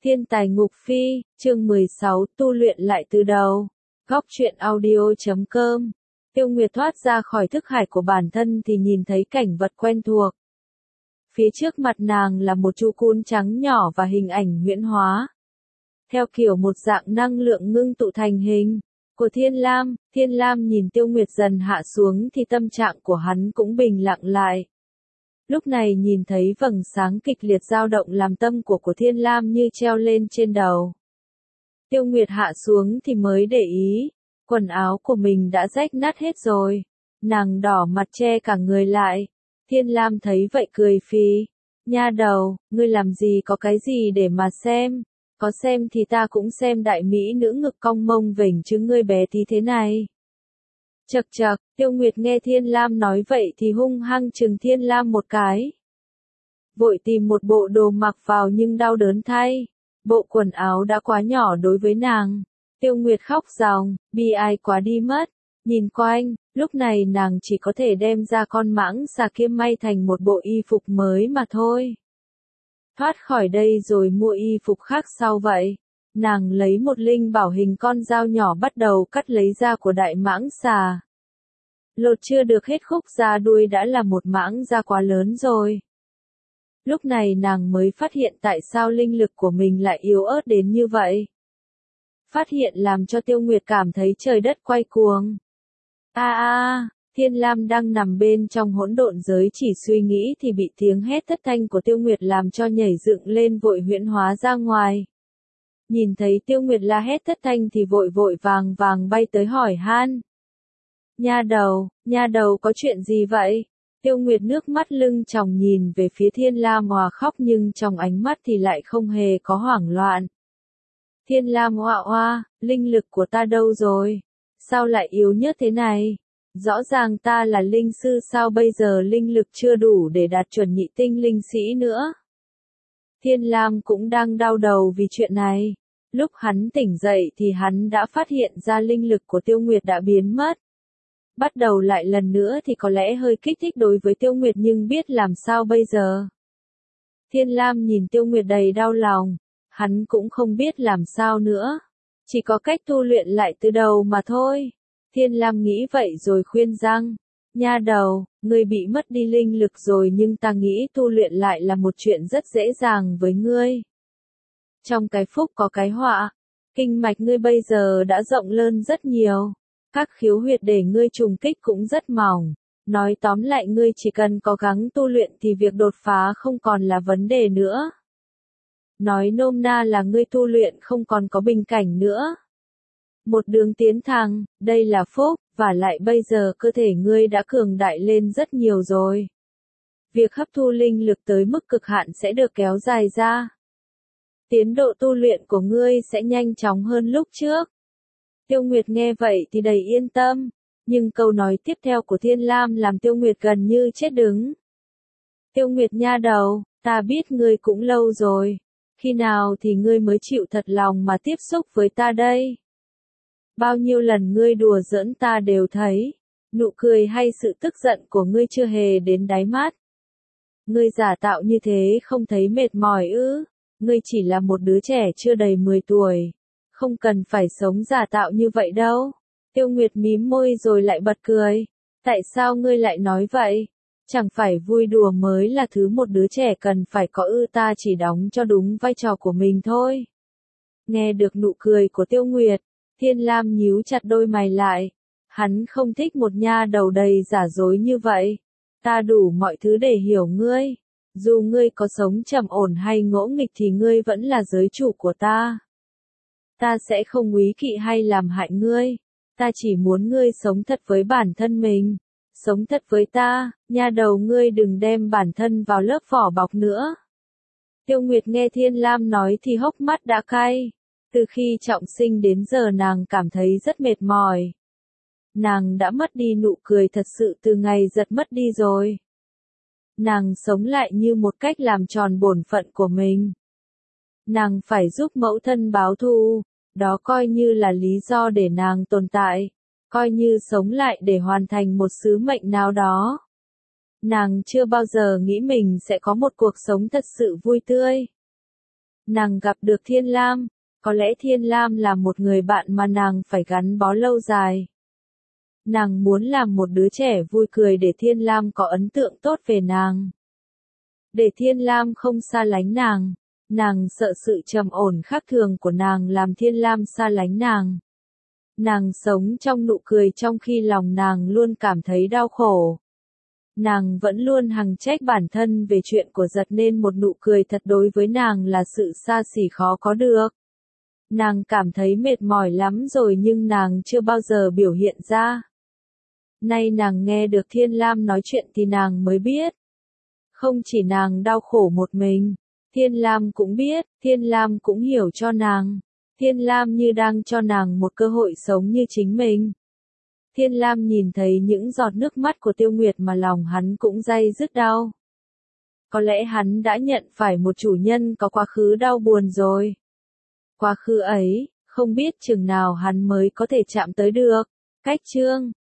Thiên tài ngục phi, chương 16, tu luyện lại từ đầu. Góc truyện audio.com. Tiêu Nguyệt thoát ra khỏi thức hải của bản thân thì nhìn thấy cảnh vật quen thuộc. Phía trước mặt nàng là một chu cun trắng nhỏ và hình ảnh huyễn hóa. Theo kiểu một dạng năng lượng ngưng tụ thành hình của Thiên Lam nhìn Tiêu Nguyệt dần hạ xuống thì tâm trạng của hắn cũng bình lặng lại. Lúc này nhìn thấy vầng sáng kịch liệt dao động làm tâm của Thiên Lam như treo lên trên đầu. Tiêu Nguyệt hạ xuống thì mới để ý, quần áo của mình đã rách nát hết rồi. Nàng đỏ mặt che cả người lại. Thiên Lam thấy vậy cười phì. Nha đầu, ngươi làm gì có cái gì để mà xem. Có xem thì ta cũng xem đại mỹ nữ ngực cong mông vểnh chứ ngươi bé tí thế này. Chậc chậc, Tiêu Nguyệt nghe Thiên Lam nói vậy thì hung hăng chừng Thiên Lam một cái. Vội tìm một bộ đồ mặc vào nhưng đau đớn thay. Bộ quần áo đã quá nhỏ đối với nàng. Tiêu Nguyệt khóc ròng, bi ai quá đi mất. Nhìn quanh, lúc này nàng chỉ có thể đem ra con mãng xà kia may thành một bộ y phục mới mà thôi. Thoát khỏi đây rồi mua y phục khác sau vậy. Nàng lấy một linh bảo hình con dao nhỏ bắt đầu cắt lấy da của đại mãng xà. Lột chưa được hết khúc da đuôi đã là một mãng da quá lớn rồi. Lúc này nàng mới phát hiện tại sao linh lực của mình lại yếu ớt đến như vậy. Phát hiện làm cho Tiêu Nguyệt cảm thấy trời đất quay cuồng. Thiên Lam đang nằm bên trong hỗn độn giới chỉ suy nghĩ thì bị tiếng hét thất thanh của Tiêu Nguyệt làm cho nhảy dựng lên vội huyễn hóa ra ngoài. Nhìn thấy Tiêu Nguyệt la hét thất thanh thì vội vàng bay tới hỏi han. Nha đầu có chuyện gì vậy? Tiêu Nguyệt nước mắt lưng tròng nhìn về phía Thiên Lam hòa khóc nhưng trong ánh mắt thì lại không hề có hoảng loạn. Thiên Lam oa, linh lực của ta đâu rồi? Sao lại yếu nhất thế này? Rõ ràng ta là linh sư sao bây giờ linh lực chưa đủ để đạt chuẩn nhị tinh linh sĩ nữa? Thiên Lam cũng đang đau đầu vì chuyện này. Lúc hắn tỉnh dậy thì hắn đã phát hiện ra linh lực của Tiêu Nguyệt đã biến mất. Bắt đầu lại lần nữa thì có lẽ hơi kích thích đối với Tiêu Nguyệt nhưng biết làm sao bây giờ. Thiên Lam nhìn Tiêu Nguyệt đầy đau lòng, hắn cũng không biết làm sao nữa. Chỉ có cách tu luyện lại từ đầu mà thôi. Thiên Lam nghĩ vậy rồi khuyên rằng, nha đầu, ngươi bị mất đi linh lực rồi nhưng ta nghĩ tu luyện lại là một chuyện rất dễ dàng với ngươi. Trong cái phúc có cái họa, kinh mạch ngươi bây giờ đã rộng lớn rất nhiều. Các khiếu huyệt để ngươi trùng kích cũng rất mỏng. Nói tóm lại ngươi chỉ cần cố gắng tu luyện thì việc đột phá không còn là vấn đề nữa. Nói nôm na là ngươi tu luyện không còn có bình cảnh nữa. Một đường tiến thẳng, đây là phúc, và lại bây giờ cơ thể ngươi đã cường đại lên rất nhiều rồi. Việc hấp thu linh lực tới mức cực hạn sẽ được kéo dài ra. Tiến độ tu luyện của ngươi sẽ nhanh chóng hơn lúc trước. Tiêu Nguyệt nghe vậy thì đầy yên tâm, nhưng câu nói tiếp theo của Thiên Lam làm Tiêu Nguyệt gần như chết đứng. Tiêu Nguyệt nha đầu, ta biết ngươi cũng lâu rồi, khi nào thì ngươi mới chịu thật lòng mà tiếp xúc với ta đây? Bao nhiêu lần ngươi đùa giỡn ta đều thấy, nụ cười hay sự tức giận của ngươi chưa hề đến đáy mắt. Ngươi giả tạo như thế không thấy mệt mỏi ư? Ngươi chỉ là một đứa trẻ chưa đầy 10 tuổi. Không cần phải sống giả tạo như vậy đâu. Tiêu Nguyệt mím môi rồi lại bật cười. Tại sao ngươi lại nói vậy? Chẳng phải vui đùa mới là thứ một đứa trẻ cần phải có ư, ta chỉ đóng cho đúng vai trò của mình thôi. Nghe được nụ cười của Tiêu Nguyệt, Thiên Lam nhíu chặt đôi mày lại. Hắn không thích một nha đầu đầy giả dối như vậy. Ta đủ mọi thứ để hiểu ngươi. Dù ngươi có sống trầm ổn hay ngỗ nghịch thì ngươi vẫn là giới chủ của ta. Ta sẽ không úy kỵ hay làm hại ngươi. Ta chỉ muốn ngươi sống thật với bản thân mình. Sống thật với ta, nha đầu ngươi đừng đem bản thân vào lớp vỏ bọc nữa. Tiêu Nguyệt nghe Thiên Lam nói thì hốc mắt đã cay. Từ khi trọng sinh đến giờ nàng cảm thấy rất mệt mỏi. Nàng đã mất đi nụ cười thật sự từ ngày giật mất đi rồi. Nàng sống lại như một cách làm tròn bổn phận của mình. Nàng phải giúp mẫu thân báo thù, đó coi như là lý do để nàng tồn tại, coi như sống lại để hoàn thành một sứ mệnh nào đó. Nàng chưa bao giờ nghĩ mình sẽ có một cuộc sống thật sự vui tươi. Nàng gặp được Thiên Lam, có lẽ Thiên Lam là một người bạn mà nàng phải gắn bó lâu dài. Nàng muốn làm một đứa trẻ vui cười để Thiên Lam có ấn tượng tốt về nàng. Để Thiên Lam không xa lánh nàng. Nàng sợ sự trầm ổn khác thường của nàng làm Thiên Lam xa lánh nàng. Nàng sống trong nụ cười trong khi lòng nàng luôn cảm thấy đau khổ. Nàng vẫn luôn hằng trách bản thân về chuyện của Giật nên một nụ cười thật đối với nàng là sự xa xỉ khó có được. Nàng cảm thấy mệt mỏi lắm rồi nhưng nàng chưa bao giờ biểu hiện ra. Nay nàng nghe được Thiên Lam nói chuyện thì nàng mới biết. Không chỉ nàng đau khổ một mình, Thiên Lam cũng biết, Thiên Lam cũng hiểu cho nàng. Thiên Lam như đang cho nàng một cơ hội sống như chính mình. Thiên Lam nhìn thấy những giọt nước mắt của Tiêu Nguyệt mà lòng hắn cũng day dứt đau. Có lẽ hắn đã nhận phải một chủ nhân có quá khứ đau buồn rồi. Quá khứ ấy, không biết chừng nào hắn mới có thể chạm tới được. Cách chương